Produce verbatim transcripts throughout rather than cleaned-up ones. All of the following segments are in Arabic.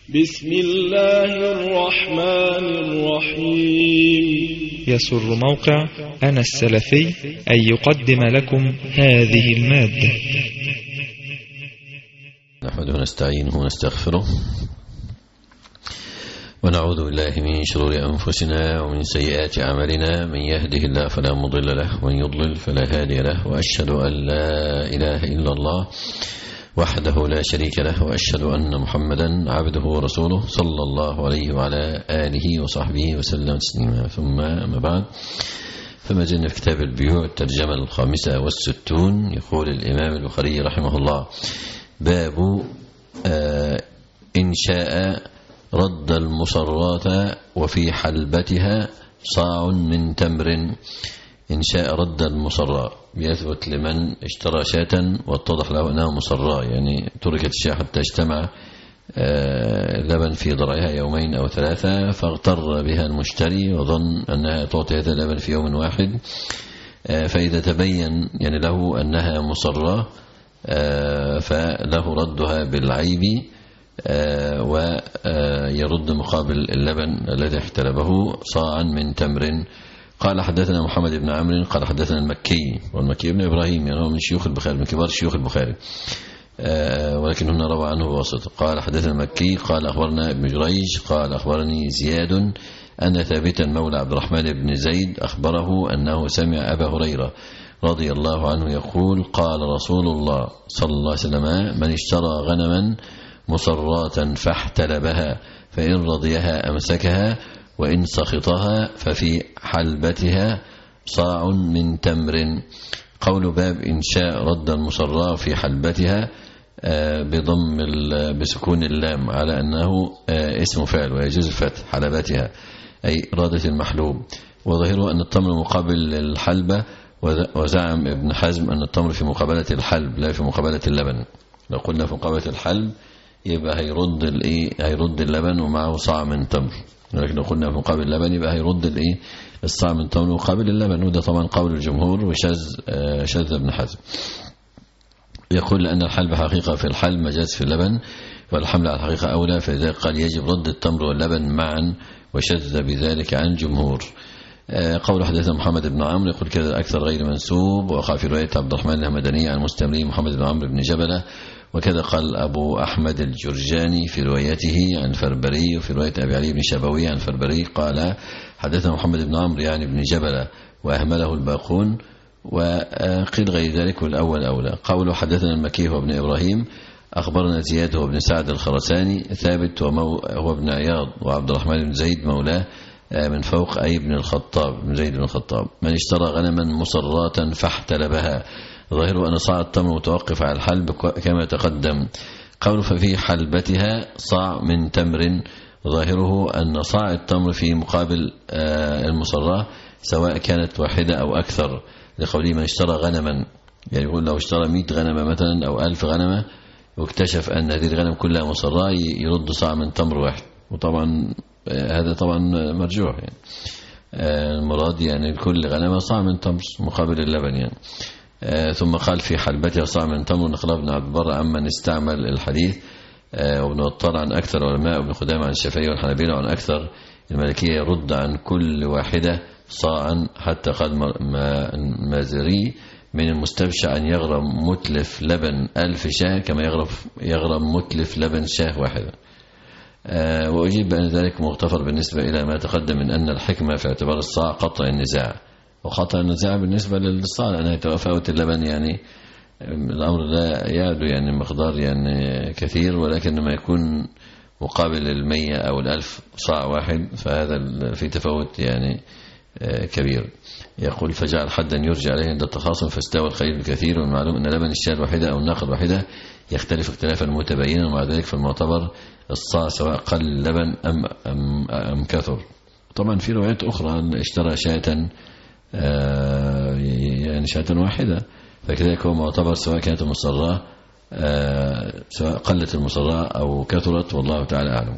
بسم الله الرحمن الرحيم. يسر موقع أنا السلفي أن يقدم لكم هذه المادة. نحمده ونستعينه ونستغفره ونعوذ بالله من شرور أنفسنا ومن سيئات أعمالنا، من يهده الله فلا مضل له ومن يضلل فلا هادي له، وأشهد أن لا إله إلا الله وحده لا شريك له، وأشهد أن محمدا عبده ورسوله صلى الله عليه وعلى آله وصحبه وسلم تسليما. ثم أما بعد، فما زلنا في كتاب البيوع الترجمة الخامسة والستون. يقول الإمام البخاري رحمه الله: باب آه إن شاء رد المصرات وفي حلبتها صاع من تمر. إن شاء رد المصراء، بيثبت لمن اشترى شاة واتضح له أنها مصراء، يعني تركت الشاة حتى اجتمع لبن في ضرعها يومين أو ثلاثة، فاغتر بها المشتري وظن أنها تعطي هذا اللبن في يوم واحد، فإذا تبين يعني له أنها مصراء فله ردها بالعيب ويرد مقابل اللبن الذي احتلبه صاعا من تمر. قال حدثنا محمد بن عمرو قال حدثنا المكي، والمكي بن إبراهيم يعني هو من شيوخ البخاري، من كبار شيوخ البخاري، آه ولكن هنا روى عنه بواسطة. قال حدثنا المكي قال أخبرنا ابن جريج قال أخبرني زياد أن ثابتا مولى عبد الرحمن بن زيد أخبره أنه سمع أبا هريرة رضي الله عنه يقول: قال رسول الله صلى الله عليه وسلم: من اشترى غنما مصراة فاحتلبها فإن رضيها أمسكها وإن سخطها ففي حلبتها صاع من تمر. قول باب إن شاء رد المصراء في حلبتها بضم بسكون اللام على أنه اسم فعل ويجوز الفتح، حلبتها أي رادة المحلوب، وظاهره أن التمر مقابل الحلبة، وزعم ابن حزم أن التمر في مقابلة الحلب لا في مقابلة اللبن. لو قلنا في مقابلة الحلب يبقى هيرد الايه هيرد اللبن ومعه صاع من تمر، ولكن لو قلنا في مقابل اللبن يبقى هيرد الايه الصاع من تمر مقابل اللبن، وده طبعا قول الجمهور وشذ شذ ابن حزم. يقول لأن الحلب حقيقة في الحلب مجاز في اللبن، والحمل على الحقيقة أولى، فلذلك قال يجب رد التمر واللبن معا، وشذ بذلك عن جمهور. قول حدثنا محمد بن عمرو يقول كذا أكثر غير منسوب، وقع في رواية عبد الرحمن الهمداني عن مستمري محمد بن عمرو بن جبلة، وكذا قال أبو أحمد الجرجاني في روايته عن الفربري، وفي رواية أبي علي بن شبوي عن الفربري قال حدثنا محمد بن عمرو يعني بن جبلة وأهمله الباقون، وقيل غير ذلك والأول أولى. قوله حدثنا المكي هو ابن إبراهيم أخبرنا زياد هو ابن سعد الخرساني، ثابت هو ابن عياض وعبد الرحمن بن زيد مولاه من فوق أي ابن الخطاب بن زيد بن الخطاب. من اشترى غنما مصراة فاحتلبها، ظاهره أن صاع التمر متوقف على الحلب كما تقدم. قوله ففي حلبتها صاع من تمر، ظاهره أن صاع التمر في مقابل المصراة سواء كانت واحدة أو أكثر، لقوله من اشترى غنما، يعني يقول لو اشترى مئة غنمة مثلا أو ألف غنمة واكتشف أن هذه الغنم كلها مصراة يرد صاع من تمر واحد، وطبعا هذا طبعا مرجوح، يعني المراد يعني كل غنمة صاع من تمر مقابل اللبن يعني. آه ثم قال في حلبتها صاع من تمر. نقل ابن عبد البر عمن استعمل الحديث، آه وابن وطار عن أكثر علماء، وابن خدامة عن الشافعي والحنابلة وعن أكثر المالكية يرد عن كل واحدة صاعا، حتى قال مازري من المستبشع أن يغرم متلف لبن ألف شاه كما يغرم, يغرم متلف لبن شاه واحدة. آه وأجيب بأن ذلك مغتفر بالنسبة إلى ما تقدم من أن الحكمة في اعتبار الصاع قطع النزاع، وخطأ النزاع بالنسبة للصاع لأنها توفاوت اللبن، يعني الأمر لا يعدو يعني مقدار يعني كثير، ولكن ما يكون مقابل المية أو الألف صاع واحد فهذا في تفاوت يعني كبير. يقول فجعل حدا يرجع عليه عند التخاصم فاستوى الخليل بكثير، والمعلوم أن لبن الشاة الواحدة أو الناقة الواحدة يختلف اختلافا متبينا، ومع ذلك فالمعتبر الصاع سواء قل اللبن أم, أم, أم كثر. طبعا في روايات أخرى اشترى شاة آه يعني شاة واحدة، فكذلك هو معتبر سواء كانت المصراة آه سواء قلت المصراة أو كثرت، والله تعالى أعلم.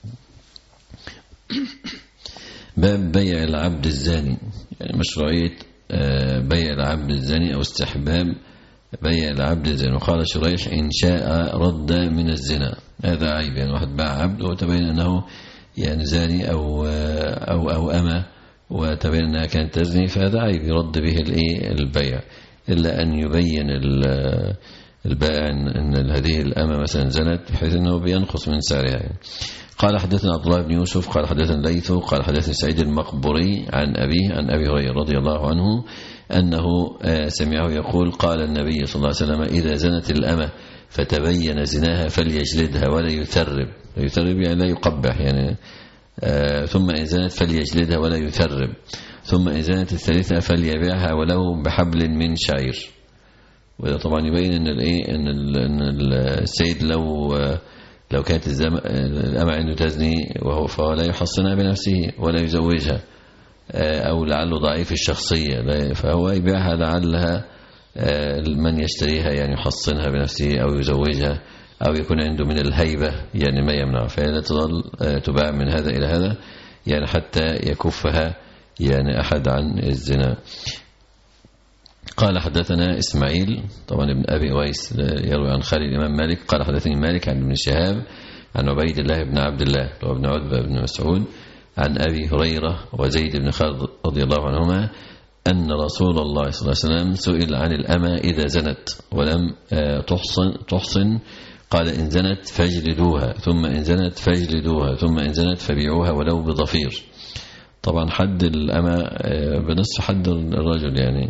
باب بيع العبد الزاني، يعني مشروعية آه بيع العبد الزاني أو استحباب بيع العبد الزنا. وقال شريح إن شاء رد من الزنا. هذا عيب، يعني واحد باع عبد وتبين أنه يعني زاني أو أو أو أما وتبين أنها كانت تزني، فهذا عيب يرد به البيع، إلا أن يبين البائع أن هذه الأمة مثلا زنت بحيث أنه بينقص من سعرها يعني. قال حدثنا عبد الله بن يوسف قال حدثنا الليث قال حدثنا سعيد المقبري عن أبيه عن أبي هريرة رضي الله عنه أنه سمعه يقول قال النبي صلى الله عليه وسلم إذا زنت الأمة فتبين زناها فليجلدها ولا يثرب. يثرب يعني لا يقبح يعني. آه ثم إن زنت فليجلدها ولا يثرب. ثم إن زنت الثالثة فليبيعها ولو بحبل من شعير. وده طبعا يبين ان الايه ان السيد لو لو كانت الأمة عنده تزني وهو فلا يحصنها بنفسه ولا يزوجها، أو لعله ضعيف الشخصية فهو يبيعها لعلها من يشتريها يعني يحصنها بنفسه أو يزوجها أو يكون عنده من الهيبة يعني ما يمنع، فهي لا تظل تباع من هذا إلى هذا يعني حتى يكفها يعني أحد عن الزنا. قال حدثنا إسماعيل طبعا ابن أبي ويس يروي عن خالد الإمام مالك قال حدثني مالك عن ابن شهاب عن عبيد الله بن عبد الله وابن عتبة بن مسعود عن أبي هريرة وزيد بن خالد رضي الله عنهما أن رسول الله صلى الله عليه وسلم سئل عن الأمة إذا زنت ولم تحصن, تحصن قال إن زنت فاجلدوها ثم إن زنت فاجلدوها ثم إن زنت فبيعوها ولو بضفير. طبعا حد الأمة بنصف حد الرجل يعني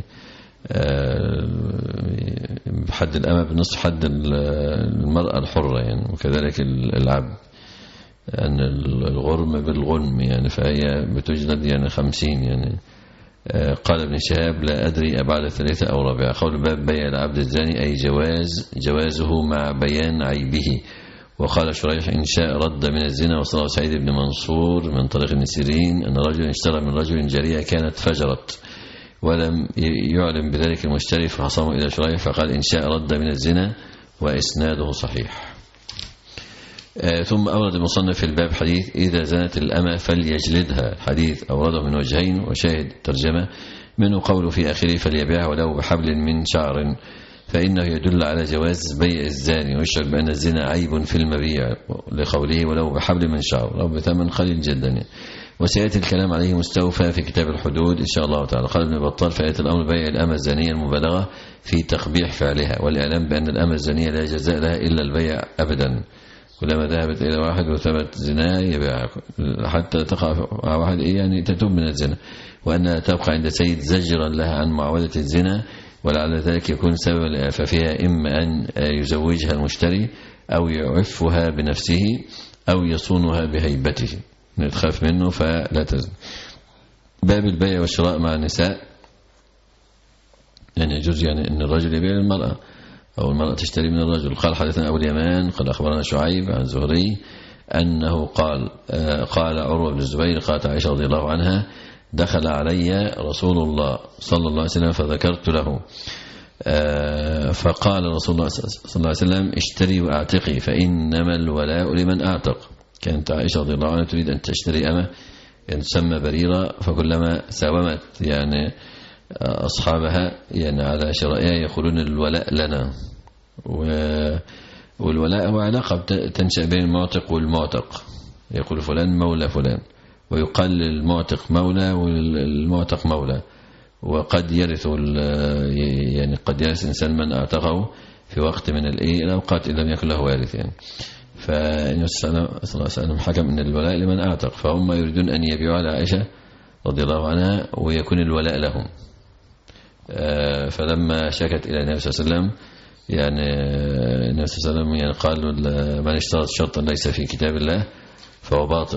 حد الأمة بنصف حد المرأة الحرة يعني، وكذلك العبد أن الغرم بالغنم يعني فهي بتجلد يعني خمسين يعني. قال ابن شهاب لا أدري أبعد ثلاثة أو رابعة. قول باب بيع العبد الزاني أي جواز جوازه مع بيان عيبه. وقال شريح إن شاء رد من الزنا. وصله سعيد بن منصور من طريق ابن سيرين أن رجل اشترى من رجل جارية كانت فجرت ولم يعلم بذلك المشتري فخصمه إلى شريح فقال إن شاء رد من الزنا وإسناده صحيح. آه ثم أورد المصنف في الباب حديث إذا زنت الأمة فليجلدها. الحديث أورده من وجهين وشاهد ترجمة منه قوله في آخره فليبيعها ولو بحبل من شعر فإنه يدل على جواز بيع الزاني ويشعر بأن الزنا عيب في المبيع لقوله ولو بحبل من شعر أو بثمن قليل جدا. وسيأتي الكلام عليه مستوفى في كتاب الحدود إن شاء الله تعالى. قال ابن بطال فآية الأمر بيع الأمة الزانية المبالغة في تقبيح فعلها والإعلام بأن الأمة الزانية لا جزاء لها إلا البيع أبدا. كلما ذهبت إلى واحد وثبت زنا يبيع حتى تقع مع واحد إيه يعني تتوب من الزنا، وأنها تبقى عند سيد زجرا لها عن معاودة الزنا ولعل ذلك يكون سببا لإعفافها إما أن يزوجها المشتري أو يعفها بنفسه أو يصونها بهيبته تخاف منه فلا تزن. باب البيع والشراء مع النساء يعني يجوز يعني أن الرجل يبيع للمرأة أو المرأة تشتري من الرجل. قال حدثنا أبو اليمان قال أخبرنا شعيب عن زهري أنه قال قال عروة بن الزبير قالت عائشة رضي الله عنها دخل علي رسول الله صلى الله عليه وسلم فذكرت له فقال رسول الله صلى الله عليه وسلم اشتري وأعتقي فإنما الولاء لمن أعتق. كانت عائشة رضي الله عنها تريد أن تشتري أمة يعني تسمى بريرة فكلما ساومت يعني أصحابها يعني على شرائها يقولون الولاء لنا. والولاء هو علاقة تنشأ بين المعتق والمعتق، يقول فلان مولى فلان ويقال للمعتق مولى والمعتق مولى. وقد يرث يعني قد يرث إنسان من أعتقه في وقت من الأوقات إن لم يكن له وارث يعني. فالنبي صلى الله عليه وسلم حكم أن الولاء لمن أعتق فهم يريدون أن يبيعوا على عائشة رضي الله عنها ويكون الولاء لهم. فلما شكت إلى النبي صلى الله عليه وسلم يعني النبي صلى الله عليه وسلم يعني قالوا من اشترط شرطا ليس في كتاب الله فهو باطل.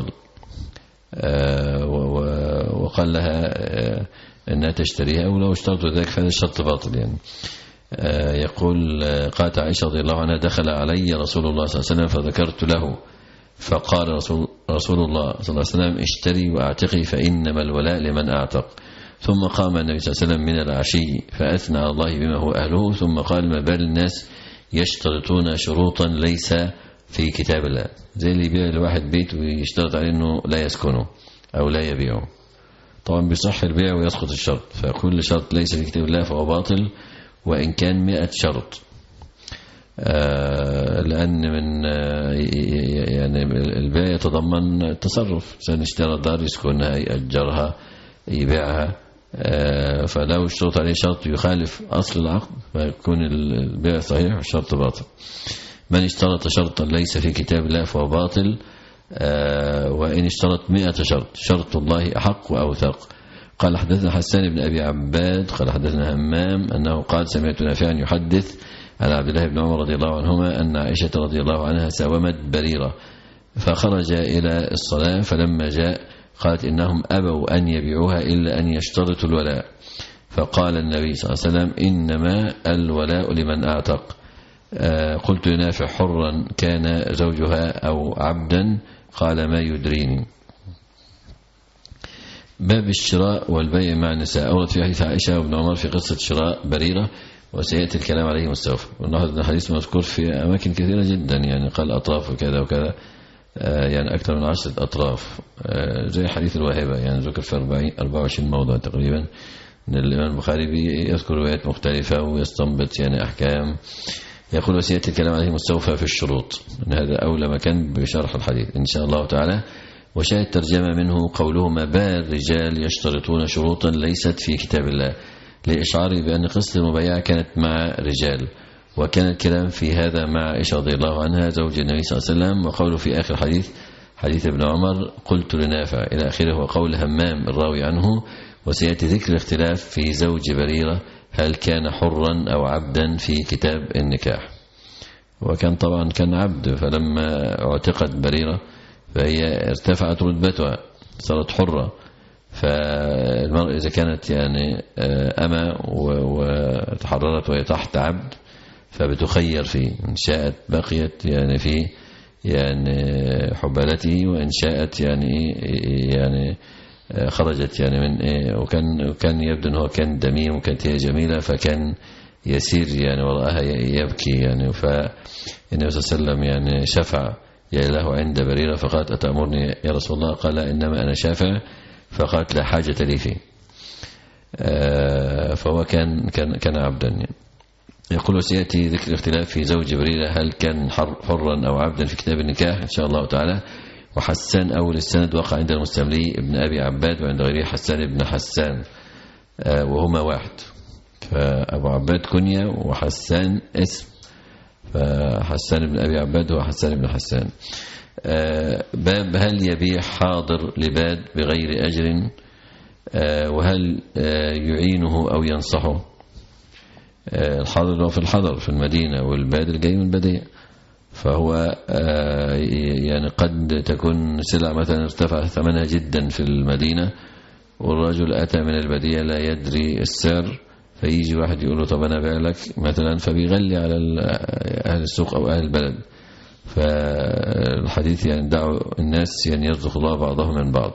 وقال لها أنها تشتريها ولو اشترطوا ذلك فهذا الشرط باطل يعني. يقول قالت عائشة رضي الله عنها دخل علي رسول الله صلى الله عليه وسلم فذكرت له فقال رسول, رسول الله صلى الله عليه وسلم اشتري وأعتقي فإنما الولاء لمن أعتق. ثم قام النبي صلى الله عليه وسلم من العشي فأثنى على الله بما هو أهله ثم قال ما بال الناس يشترطون شروطا ليس في كتاب الله. زي اللي يبيع لواحد بيت ويشترط عليه أنه لا يسكنه أو لا يبيعه. طبعا بيصح البيع ويسقط الشرط، فكل شرط ليس في كتاب الله فهو باطل وإن كان مئة شرط، لأن من يعني البيع يتضمن التصرف. إنسان اشترى دار يسكنها يأجرها يبيعها، فلو اشترط عليه شرط يخالف أصل العقد فيكون البيع صحيح والشرط باطل. من اشترط شرطا ليس في كتاب الله فهو باطل، وإن اشترط مئة شرط شرط الله أحق وأوثق. قال حدثنا حسان بن أبي عباد قال حدثنا همام أنه قال سمعت نافعا يحدث عن عبد الله بن عمر رضي الله عنهما أن عائشة رضي الله عنها ساومت بريرة فخرج إلى الصلاة، فلما جاء قالت إنهم أبوا أن يبيعوها إلا أن يشترطوا الولاء، فقال النبي صلى الله عليه وسلم إنما الولاء لمن أعتق. قلت لنافع حرا كان زوجها أو عبدا؟ قال ما يدريني. باب الشراء والبيع مع النساء. أورد في حديث عائشة وابن عمر في قصة شراء بريرة، وسيأتي الكلام عليه مستوفى. ونلاحظ أن الحديث مذكور في أماكن كثيرة جدا، يعني قال أطراف وكذا وكذا، يعني أكثر من عشرة أطراف، زي حديث الواهبة يعني ذكر في أربعة وعشرين موضع تقريبا. الإمام البخاري يذكر روايات مختلفة ويستنبط يعني أحكام. يقول وسيأتي الكلام عليه مستوفى في الشروط، إن هذا أولى مكان بشرح الحديث إن شاء الله تعالى. وشاهد ترجمة منه قوله ما بال رجال يشترطون شروطا ليست في كتاب الله، لإشعاره بأن قصة المبايعة كانت مع رجال، وكان الكلام في هذا مع عائشة رضي الله عنها زوج النبي صلى الله عليه وسلم. وقوله في آخر حديث حديث ابن عمر قلت لنافع إلى آخره، وقول همام الراوي عنه. وسيأتي ذكر الاختلاف في زوج بريرة هل كان حرا أو عبدا في كتاب النكاح. وكان طبعا كان عبد، فلما اعتقت بريرة فهي ارتفعت رتبتها صارت حرة. فالمرأة إذا كانت يعني أما وتحررت وهي تحت عبد فبتخير فيه، إن شاءت بقيت يعني في يعني حبالته، وإن شاءت يعني يعني خرجت يعني من إيه. وكان وكان يبدو أنه كان دميم وكانت هي جميلة، فكان يسير يعني وراءها يبكي يعني. فالنبي صلى الله عليه وسلم يعني شفع يا له عند بريرة، فقالت أتأمرني يا رسول الله؟ قال إنما أنا شافع. فقالت لا حاجة لي فيه. فهو كان كان كان عبدا يعني. يقول وسيأتي ذكر الاختلاف في زوج بريرة هل كان حرا أو عبدا في كتاب النكاح إن شاء الله تعالى. وحسان أول السند وقع عند المستملي ابن أبي عباد، وعند غيره حسان ابن حسان، وهما واحد. فأبو عباد كنية وحسان اسم، فحسان ابن أبي عباد هو حسان ابن حسان. باب هل يبيع حاضر لباد بغير أجر، وهل يعينه أو ينصحه. الحاضر هو في الحضر في المدينة، والباد الجاي من البدية، فهو يعني قد تكون سلعة مثلا ارتفع ثمنها جدا في المدينة، والرجل أتى من البدية لا يدري السعر، فيجي واحد يقول له طب أنا أبيع لك مثلا، فبيغلي على أهل السوق أو أهل البلد. فالحديث يعني دعوا الناس يعني يرزق الله بعضهم من بعض.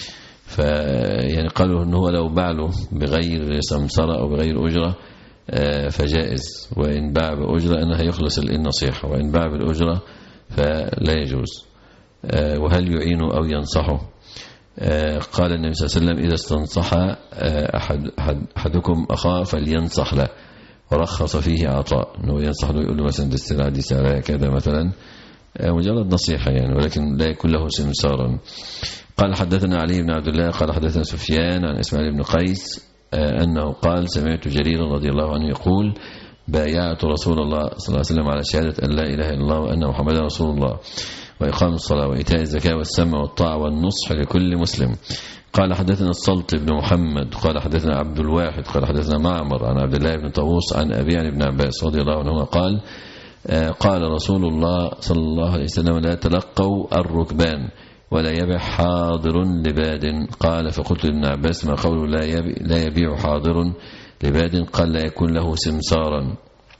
فيعني قالوا إنه هو لو باع له بغير سمسرة أو بغير أجرة فجائز، وإن باع بأجرة أنها يخلص النصيحة، وإن باع بالأجرة فلا يجوز. وهل يعينه أو ينصحه. قال النبي صلى الله عليه وسلم إذا استنصح أحد أحدكم أخاه فلينصح له، ورخص فيه عطاء، أنه ينصح له يقول له مثلا دي السلعة دي سعرها كذا مثلا، مجرد نصيحة يعني، ولكن لا يكون له سمسارا. قال حدثنا علي بن عبد الله قال حدثنا سفيان عن إسماعيل بن قيس أنه قال سمعت جريرا رضي الله عنه يقول بايعت رسول الله صلى الله عليه وسلم على شهادة أن لا إله إلا الله وأن محمدا رسول الله، وإقام الصلاة وإيتاء الزكاة والسمع والطاعة والنصح لكل مسلم. قال حدثنا الصلت بن محمد قال حدثنا عبد الواحد قال حدثنا معمر عن عبد الله بن طاووس عن أبي عن ابن عباس رضي الله عنهما قال قال رسول الله صلى الله عليه وسلم لا تلقوا الركبان ولا يبيع حاضر لباد. قال فقلت لابن عباس ما قوله لا يبيع, لا يبيع حاضر لباد؟ قال لا يكون له سمسارا.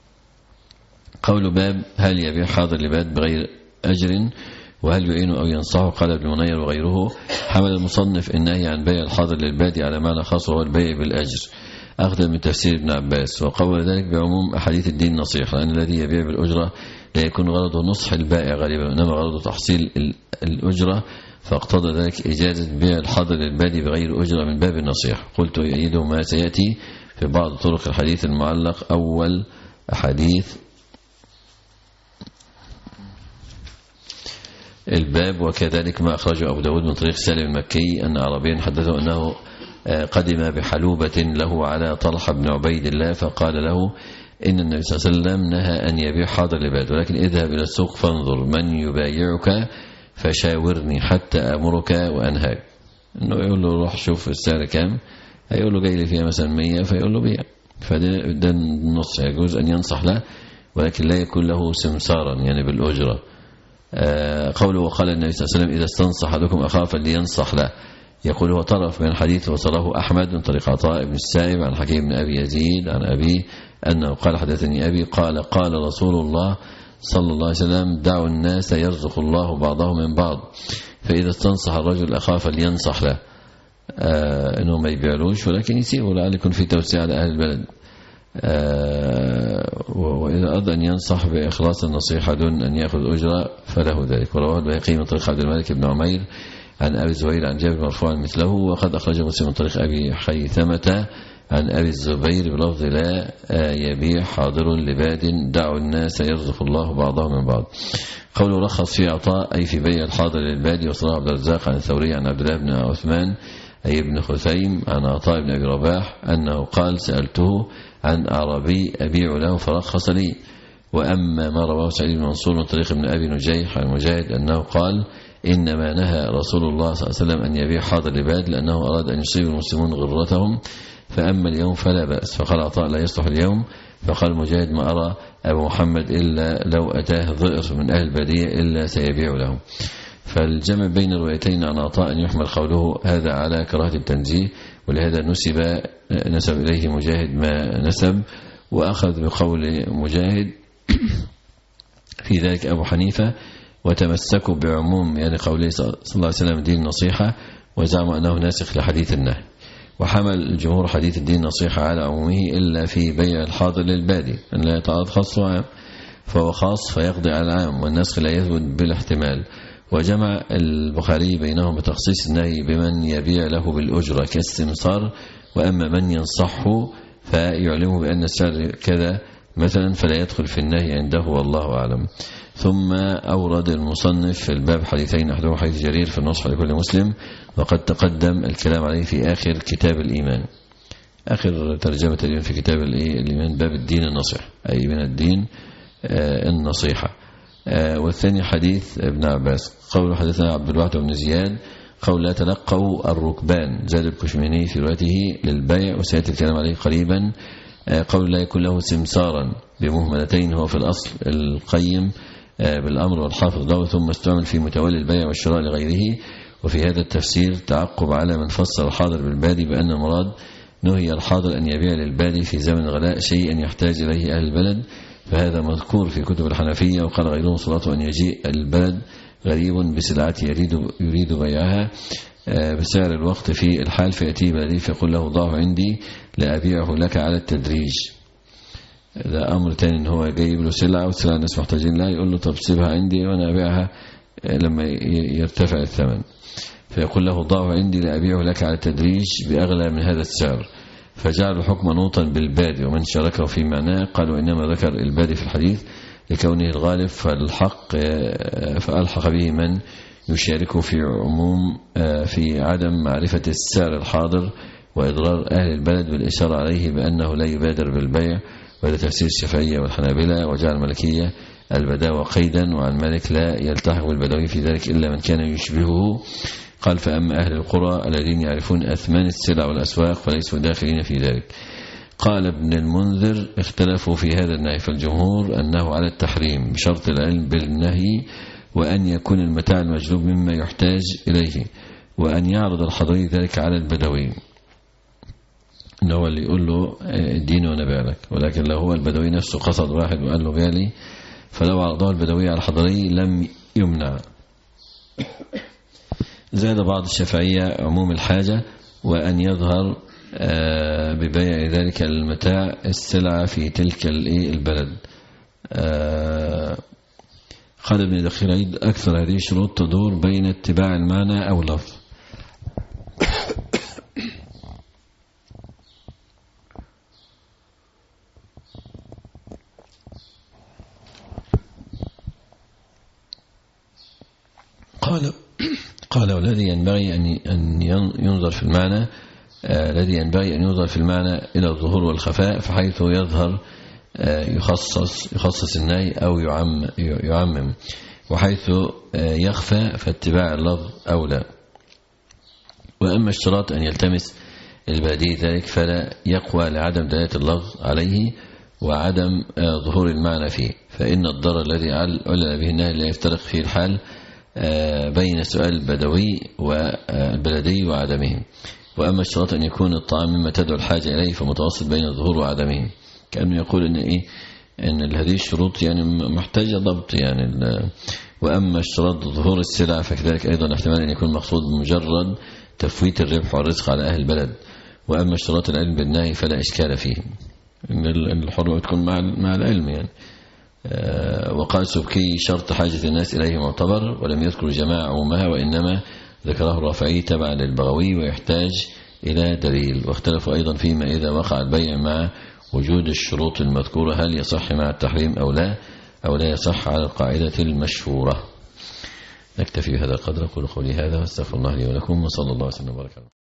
قول باب هل يبيع حاضر لباد بغير أجر وهل يعينه أو ينصحه. قال ابن منير وغيره حمل المصنف النهي عن بيع الحاضر للباد على معنى خاص وهو البيع بالأجر، أخذ من تفسير ابن عباس، وقول ذلك بعموم أحاديث الدين نصيحة، لأن الذي يبيع بالأجرة لا يكون غرضه نصح البائع غالبا، إنما غرضه تحصيل الأجرة، فاقتضى ذلك إجازة بيع الحاضر للبادي بغير أجرة من باب النصيحة. قلت يؤيده ما سيأتي في بعض طرق الحديث المعلق أول حديث الباب. وكذلك ما أخرجه أبو داود من طريق سالم المكي أن عربيا حدثه أنه قدم بحلوبة له على طلحة بن عبيد الله فقال له إن النبي صلى الله عليه وسلم نهى أن يبيع حاضر العباد، ولكن اذهب إلى السوق فانظر من يبايعك فشاورني حتى أمرك وأنهاك. إنه يقول له روح شوف السعر كام، هيقول له جاي لي فيها مثلا مية، فيقول له بيع. فده النص يجوز أن ينصح له، ولكن لا يكون له سمسارا يعني بالأجرة. قوله وقال النبي صلى الله عليه وسلم إذا استنصح أحدكم أخاه فلينصح له، يقول هو طرف من الحديث وصله أحمد من طريق عطاء بن السائب عن حكيم بن أبي يزيد عن أبيه أنه قال حدثني أبي قال قال رسول الله صلى الله عليه وسلم دعوا الناس يرزق الله بعضهم من بعض، فإذا استنصح الرجل أخاه فلينصح له. آه إنه ما يبيعلوش ولكن يسيبه لعل يكون في توسيع على أهل البلد. آه وإذا أراد أن ينصح بإخلاص النصيحة دون أن يأخذ أجرة فله ذلك. ورواه البيهقي من طريق عبد الملك بن عمير عن أبي الزبير عن جابر مرفوعا مثله، وقد أخرج مسلم من طريق أبي حيثمة عن أبي الزبير بلفظ لا يبيع حاضر لباد دعوا الناس يرزق الله بعضهم من بعض. قوله رخص في عطاء أي في بيع الحاضر للبادي. وصلى عبد الرزاق عن الثوري عن عبد الله بن عثمان أي ابن خثيم عن عطاء بن أبي رباح أنه قال سألته عن أعرابي أبيع له فرخص لي. وأما ما رواه سعيد بن منصور من طريق ابن أبي نجيح عن مجاهد أنه قال إنما نهى رسول الله صلى الله عليه وسلم أن يبيع حاضر لباد لأنه أراد أن يصيب المسلمون غرتهم، فأما اليوم فلا بأس. فقال عطاء لا يصلح اليوم. فقال مجاهد ما أرى أبو محمد إلا لو أتاه ضئر من أهل البادية إلا سيبيع له. فالجمع بين الروايتين عن عطاء أن يحمل قوله هذا على كراهة التنزيه، ولهذا نسب نسب إليه مجاهد ما نسب، وأخذ بقول مجاهد في ذلك أبو حنيفة وتمسكوا بعموم يعني قوله صلى الله عليه وسلم دين النصيحة، وزعموا أنه ناسخ لحديث النهي. وحمل الجمهور حديث الدين النصيحة على عمومه إلا في بيع الحاضر للبادي أن لا يتعارض خاص وعام، فهو خاص فيقضي على العام، والنسخ لا يثبت بالاحتمال. وجمع البخاري بينهم بتخصيص النهي بمن يبيع له بالأجرة كالسمسار، وأما من ينصحه فيعلمه بأن السعر كذا مثلا فلا يدخل في النهي عنده والله أعلم. ثم أورد المصنف في الباب حديثين، أحدهما حديث جرير في النصح لكل مسلم، وقد تقدم الكلام عليه في آخر كتاب الإيمان، آخر ترجمة الإيمان في كتاب الإيمان باب الدين النصيحة أي من الدين النصيحة. والثاني حديث ابن عباس قول حدثنا عبد الواحد بن زياد قول لا تلقوا الركبان، زاد الكشميني في روايته للبيع وسيأتي الكلام عليه قريبا. قول لا يكون له سمسارا بمهملتين هو في الأصل القيم بالأمر والحافظ له، ثم استعمل في متولي البيع والشراء لغيره. وفي هذا التفسير تعقب على من فسر الحاضر بالبادي بأن المراد نهي الحاضر أن يبيع للبادي في زمن الغلاء شيئا يحتاج إليه أهل البلد، فهذا مذكور في كتب الحنفية. وقال غيرهم صلاته أن يجيء البلد غريب بسلعته يريد, يريد بيعها بسعر الوقت في الحال، فيأتي بلدي فيقول له ضعه عندي لأبيعه لك على التدريج. ده أمر تاني إن هو جايب له سلعة والسلعة الناس محتاجين لها، يقول له طب سيبها عندي وأنا أبيعها لما يرتفع الثمن، فيقول له ضعه عندي لأبيعه لك على التدريج بأغلى من هذا السعر. فجعلوا حكم نوطا بالبادي، ومن شاركه في معناه قالوا إنما ذكر البادي في الحديث لكونه الغالب، فالحق فألحق به من يشاركه في عموم في عدم معرفة السعر الحاضر وإضرار أهل البلد بالإشارة عليه بأنه لا يبادر بالبيع. وهذا تفسير الشافعية والحنابلة. وجعل المالكية البداوة قيدا، وعن مالك لا يلتحق بالبدوي في ذلك إلا من كان يشبهه. قال فأما أهل القرى الذين يعرفون أثمان السلع والأسواق فليسوا داخلين في ذلك. قال ابن المنذر اختلفوا في هذا النهي، فالجمهور أنه على التحريم بشرط العلم بالنهي، وأن يكون المتاع المجلوب مما يحتاج إليه، وأن يعرض الحضري ذلك على البدوي إنه هو اللي يقول له اديني وأنا بيع لك. ولكن لو هو البدوي نفسه قصد واحد وقال له بيع لي، فلو عرضه البدوي على الحضري لم يمنع. زاد بعض الشافعية عموم الحاجة، وأن يظهر ببيع ذلك المتاع السلعة في تلك البلد. قال ابن دخيل عيد أكثر هذه الشروط تدور بين اتباع المعنى أو اللفظ. قال والذي ينبغي أن ينظر في المعنى الذي ينبغي أن ينظر في المعنى إلى الظهور والخفاء، فحيث يظهر يخصص يخصص النهي أو يعم يعمم، وحيث يخفى فاتباع اللفظ أولى. وأما اشتراط أن يلتمس البادي ذلك فلا يقوى لعدم دلالة اللفظ عليه وعدم ظهور المعنى فيه، فإن الضرر الذي علل به النهي لا يفترق فيه الحال بين سؤال البدوي والبلدي وعدمه. وأما اشتراط أن يكون الطعام مما تدعو الحاجة إليه فمتوسط بين الظهور وعدمه، كأنه يقول إن إيه إن هذه الشروط يعني محتاجة ضبط يعني. وأما اشتراط ظهور السلع فكذلك أيضا احتمال أن يكون مقصود بمجرد تفويت الربح والرزق على أهل البلد. وأما اشتراط العلم بالنهي فلا إشكال فيه، إن الحرمة تكون مع مع العلم يعني. وقال سبكي شرط حاجة الناس إليه معتبر، ولم يذكر جماعة عمومها، وإنما ذكره الرافعي تبعا للبغوي ويحتاج إلى دليل. واختلفوا أيضا فيما إذا وقع البيع مع وجود الشروط المذكورة هل يصح مع التحريم أو لا، أو لا يصح على القاعدة المشهورة. نكتفي بهذا القدر. أقول قولي هذا واستغفر الله لي ولكم، وصلى الله وسلم وبارك.